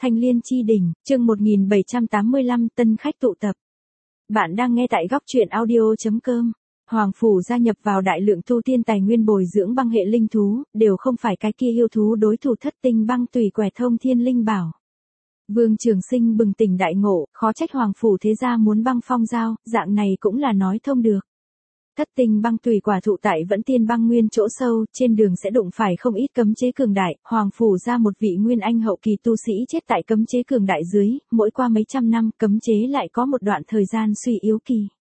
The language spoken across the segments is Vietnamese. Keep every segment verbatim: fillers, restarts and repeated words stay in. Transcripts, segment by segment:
Thanh Liên Chi Đỉnh, chương một nghìn bảy trăm tám mươi lăm, tân khách tụ tập. Bạn đang nghe tại góc truyện audio.com. Hoàng Phủ gia nhập vào đại lượng tu tiên tài nguyên bồi dưỡng băng hệ linh thú, đều không phải cái kia yêu thú đối thủ thất tinh băng tùy quẻ thông thiên linh bảo. Vương Trường Sinh bừng tỉnh đại ngộ, khó trách Hoàng Phủ thế gia muốn băng phong giao, dạng này cũng là nói thông được. Thất tinh băng tùy quả thụ tại Vẫn Tiên băng nguyên chỗ sâu, trên đường sẽ đụng phải không ít cấm chế cường đại, Hoàng Phủ ra một vị nguyên anh hậu kỳ tu sĩ chết tại cấm chế cường đại dưới, mỗi qua mấy trăm năm cấm chế lại có một đoạn thời gian suy yếu kỳ.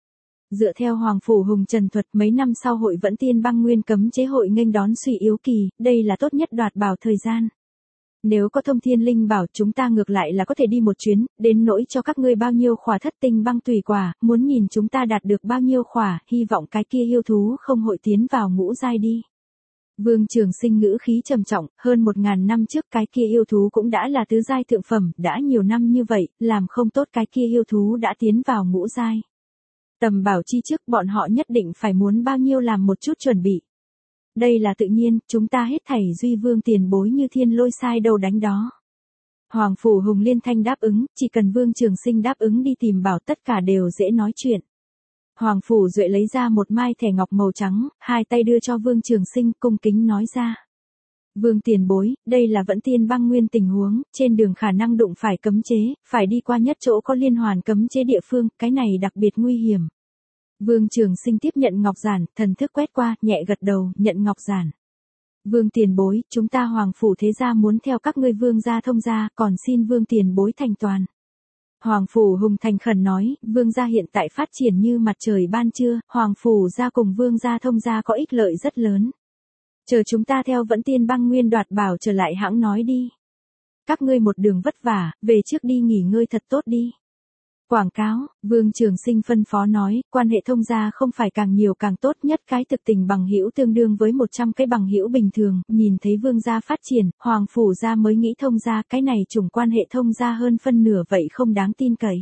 Dựa theo Hoàng Phủ Hùng Trần thuật, mấy năm sau hội Vẫn Tiên băng nguyên cấm chế hội nghênh đón suy yếu kỳ, đây là tốt nhất đoạt bảo thời gian. Nếu có thông thiên linh bảo chúng ta ngược lại là có thể đi một chuyến, đến nỗi cho các ngươi bao nhiêu khỏa thất tinh băng tùy quả, muốn nhìn chúng ta đạt được bao nhiêu khỏa, hy vọng cái kia yêu thú không hội tiến vào ngũ giai đi. Vương Trường Sinh ngữ khí trầm trọng, hơn một ngàn năm trước cái kia yêu thú cũng đã là tứ giai thượng phẩm, đã nhiều năm như vậy, làm không tốt cái kia yêu thú đã tiến vào ngũ giai. Tầm bảo chi trước bọn họ nhất định phải muốn bao nhiêu làm một chút chuẩn bị. Đây là tự nhiên, chúng ta hết thảy duy vương tiền bối như thiên lôi sai đầu đánh đó. Hoàng Phủ Hùng liên thanh đáp ứng, chỉ cần Vương Trường Sinh đáp ứng đi tìm bảo tất cả đều dễ nói chuyện. Hoàng Phủ Duệ lấy ra một mai thẻ ngọc màu trắng, hai tay đưa cho Vương Trường Sinh cung kính nói ra. Vương tiền bối, đây là Vẫn Tiên băng nguyên tình huống, trên đường khả năng đụng phải cấm chế, phải đi qua nhất chỗ có liên hoàn cấm chế địa phương, cái này đặc biệt nguy hiểm. Vương Trường Sinh tiếp nhận ngọc giản, thần thức quét qua, nhẹ gật đầu, nhận ngọc giản. Vương tiền bối, chúng ta Hoàng Phủ thế gia muốn theo các ngươi Vương gia thông gia, còn xin Vương tiền bối thành toàn. Hoàng Phủ Hùng thành khẩn nói, Vương gia hiện tại phát triển như mặt trời ban trưa, Hoàng Phủ gia cùng Vương gia thông gia có ích lợi rất lớn. Chờ chúng ta theo Vẫn Tiên băng nguyên đoạt bảo trở lại hãng nói đi. Các ngươi một đường vất vả, về trước đi nghỉ ngơi thật tốt đi. Quảng cáo, Vương Trường Sinh phân phó nói, quan hệ thông gia không phải càng nhiều càng tốt, nhất cái thực tình bằng hữu tương đương với một trăm cái bằng hữu bình thường, nhìn thấy Vương gia phát triển, Hoàng Phủ gia mới nghĩ thông gia, cái này chủng quan hệ thông gia hơn phân nửa vậy không đáng tin cậy.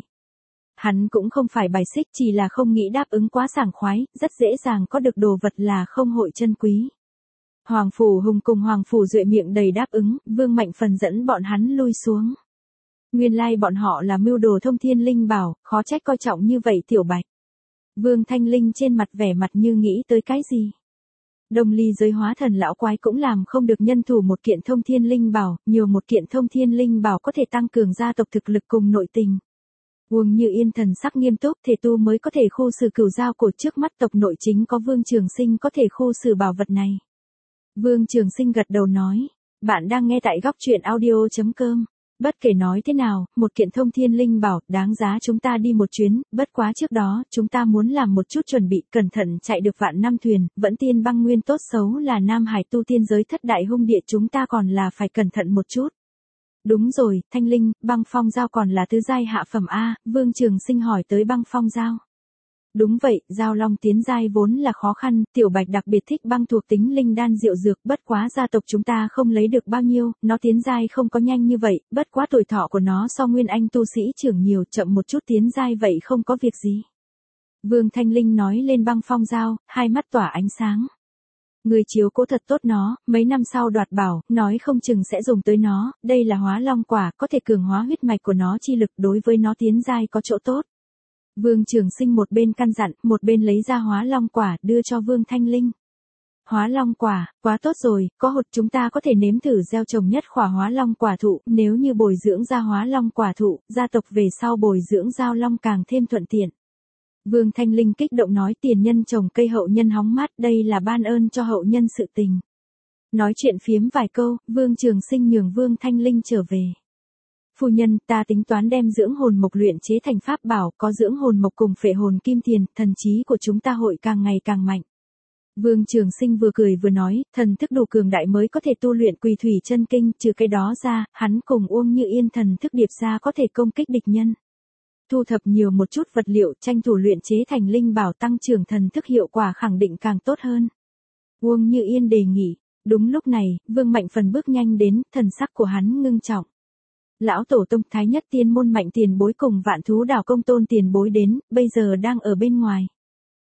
Hắn cũng không phải bài xích, chỉ là không nghĩ đáp ứng quá sảng khoái, rất dễ dàng có được đồ vật là không hội chân quý. Hoàng Phủ Hùng cùng Hoàng Phủ Duệ miệng đầy đáp ứng, Vương Mạnh Phần dẫn bọn hắn lui xuống. Nguyên lai like bọn họ là mưu đồ thông thiên linh bảo, khó trách coi trọng như vậy tiểu bạch. Vương Thanh Linh trên mặt vẻ mặt như nghĩ tới cái gì. Đông ly giới hóa thần lão quái cũng làm không được nhân thủ một kiện thông thiên linh bảo, nhiều một kiện thông thiên linh bảo có thể tăng cường gia tộc thực lực cùng nội tình. Uông Như Yên thần sắc nghiêm túc, thể tu mới có thể khu xử cửu giao cổ, trước mắt tộc nội chính có Vương Trường Sinh có thể khu xử bảo vật này. Vương Trường Sinh gật đầu nói, bạn đang nghe tại góc truyện audio.com. Bất kể nói thế nào, một kiện thông thiên linh bảo, đáng giá chúng ta đi một chuyến, bất quá trước đó, chúng ta muốn làm một chút chuẩn bị, cẩn thận chạy được vạn năm thuyền, Vẫn Tiên băng nguyên tốt xấu là Nam Hải tu tiên giới thất đại hung địa, chúng ta còn là phải cẩn thận một chút. Đúng rồi, Thanh Linh, băng phong giao còn là tứ giai hạ phẩm A, Vương Trường Sinh hỏi tới băng phong giao. Đúng vậy, giao long tiến giai vốn là khó khăn, tiểu bạch đặc biệt thích băng thuộc tính linh đan diệu dược, bất quá gia tộc chúng ta không lấy được bao nhiêu, nó tiến giai không có nhanh như vậy, bất quá tuổi thọ của nó so nguyên anh tu sĩ trưởng nhiều, chậm một chút tiến giai vậy không có việc gì. Vương Thanh Linh nói lên băng phong giao, hai mắt tỏa ánh sáng. Người chiếu cố thật tốt nó, mấy năm sau đoạt bảo, nói không chừng sẽ dùng tới nó, đây là hóa long quả, có thể cường hóa huyết mạch của nó chi lực, đối với nó tiến giai có chỗ tốt. Vương Trường Sinh một bên căn dặn, một bên lấy ra hóa long quả, đưa cho Vương Thanh Linh. Hóa long quả, quá tốt rồi, có hột chúng ta có thể nếm thử gieo trồng nhất khỏa hóa long quả thụ, nếu như bồi dưỡng ra hóa long quả thụ, gia tộc về sau bồi dưỡng giao long càng thêm thuận tiện. Vương Thanh Linh kích động nói, tiền nhân trồng cây hậu nhân hóng mát, đây là ban ơn cho hậu nhân sự tình. Nói chuyện phiếm vài câu, Vương Trường Sinh nhường Vương Thanh Linh trở về. Phu nhân, ta tính toán đem dưỡng hồn mộc luyện chế thành pháp bảo, có dưỡng hồn mộc cùng phệ hồn kim tiền, thần trí của chúng ta hội càng ngày càng mạnh. Vương Trường Sinh vừa cười vừa nói, thần thức đủ cường đại mới có thể tu luyện Quỳ Thủy Chân Kinh, trừ cái đó ra, hắn cùng Uông Như Yên thần thức điệp ra có thể công kích địch nhân. Thu thập nhiều một chút vật liệu, tranh thủ luyện chế thành linh bảo, tăng trưởng thần thức hiệu quả khẳng định càng tốt hơn. Uông Như Yên đề nghị. Đúng lúc này, Vương Mạnh Phần bước nhanh đến, thần sắc của hắn ngưng trọng. Lão tổ tông Thái Nhất Tiên môn Mạnh tiền bối cùng Vạn Thú Đảo Công Tôn tiền bối đến, bây giờ đang ở bên ngoài.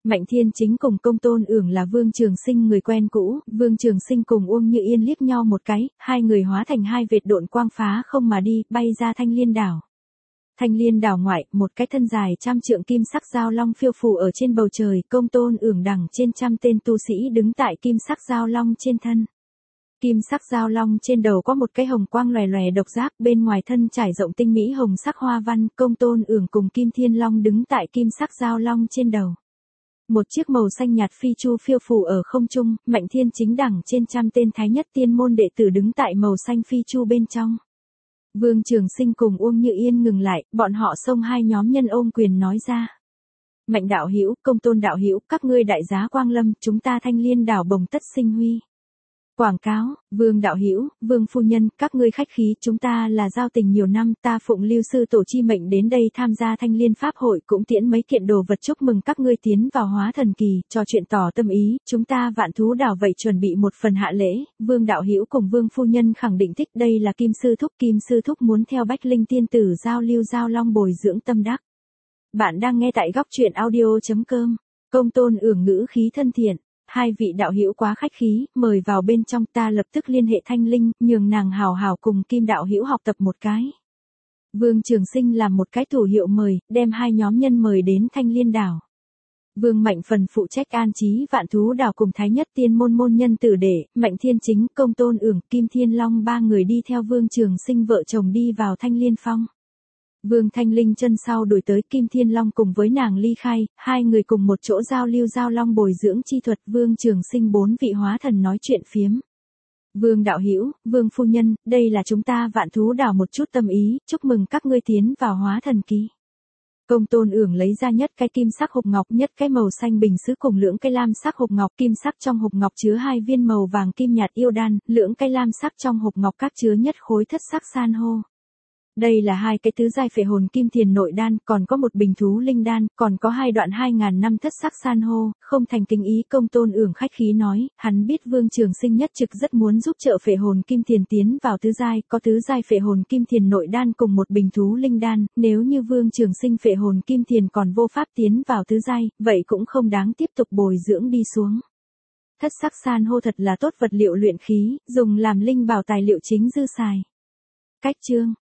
Mạnh Thiên Chính cùng Công Tôn Uổng là Vương Trường Sinh người quen cũ, Vương Trường Sinh cùng Uông Như Yên liếc nhau một cái, hai người hóa thành hai vệt độn quang phá không mà đi, bay ra Thanh Liên đảo. Thanh Liên đảo ngoại, một cái thân dài trăm trượng kim sắc giao long phiêu phù ở trên bầu trời, Công Tôn Uổng đằng trên trăm tên tu sĩ đứng tại kim sắc giao long trên thân. Kim sắc giao long trên đầu có một cái hồng quang lòe lòe độc giác, bên ngoài thân trải rộng tinh mỹ hồng sắc hoa văn, Công Tôn Uổng cùng Kim Thiên Long đứng tại kim sắc giao long trên đầu. Một chiếc màu xanh nhạt phi chu phiêu phù ở không trung, Mạnh Thiên Chính đẳng trên trăm tên thái nhất tiên môn đệ tử đứng tại màu xanh phi chu bên trong. Vương Trường Sinh cùng Uông Như Yên ngừng lại, bọn họ xông hai nhóm nhân ôm quyền nói ra. Mạnh đạo hữu, Công Tôn đạo hữu, các ngươi đại giá quang lâm, chúng ta Thanh Liên đảo bồng tất sinh huy. Quảng cáo, Vương đạo hữu, Vương phu nhân, các ngươi khách khí, chúng ta là giao tình nhiều năm, ta phụng Lưu sư tổ chi mệnh đến đây tham gia Thanh Liên pháp hội, cũng tiễn mấy kiện đồ vật chúc mừng các ngươi tiến vào hóa thần kỳ, trò chuyện tỏ tâm ý, chúng ta Vạn Thú đảo vậy chuẩn bị một phần hạ lễ, Vương đạo hữu cùng Vương phu nhân khẳng định thích, đây là Kim sư thúc, Kim sư thúc muốn theo Bách Linh tiên tử giao lưu giao long bồi dưỡng tâm đắc. Bạn đang nghe tại góc truyện audio chấm com. Công Tôn Uổng ngữ khí thân thiện. Hai vị đạo hữu quá khách khí, mời vào bên trong, ta lập tức liên hệ Thanh Linh, nhường nàng hào hào cùng Kim đạo hữu học tập một cái. Vương Trường Sinh làm một cái thủ hiệu mời, đem hai nhóm nhân mời đến Thanh Liên đảo. Vương Mạnh Phần phụ trách an trí Vạn Thú đảo cùng thái nhất tiên môn môn nhân tử đệ, Mạnh Thiên Chính, Công Tôn Uổng, Kim Thiên Long ba người đi theo Vương Trường Sinh vợ chồng đi vào Thanh Liên phong. Vương Thanh Linh chân sau đuổi tới Kim Thiên Long cùng với nàng ly khai, hai người cùng một chỗ giao lưu giao long bồi dưỡng chi thuật, Vương Trường Sinh bốn vị hóa thần nói chuyện phiếm. Vương đạo hữu, Vương phu nhân, đây là chúng ta Vạn Thú đảo một chút tâm ý, chúc mừng các ngươi tiến vào hóa thần kỳ. Công Tôn Uổng lấy ra nhất cái kim sắc hộp ngọc, nhất cái màu xanh bình sứ cùng lưỡng cái lam sắc hộp ngọc, kim sắc trong hộp ngọc chứa hai viên màu vàng kim nhạt yêu đan, lưỡng cái lam sắc trong hộp ngọc các chứa nhất khối thất sắc san hô. Đây là hai cái tứ giai phệ hồn kim thiền nội đan, còn có một bình thú linh đan, còn có hai đoạn hai ngàn năm thất sắc san hô, không thành kính ý. Công Tôn Uổng khách khí nói, hắn biết Vương Trường Sinh nhất trực rất muốn giúp trợ phệ hồn kim thiền tiến vào tứ giai, có tứ giai phệ hồn kim thiền nội đan cùng một bình thú linh đan, nếu như Vương Trường Sinh phệ hồn kim thiền còn vô pháp tiến vào tứ giai, vậy cũng không đáng tiếp tục bồi dưỡng đi xuống. Thất sắc san hô thật là tốt vật liệu luyện khí, dùng làm linh bảo tài liệu chính dư xài. Cách chương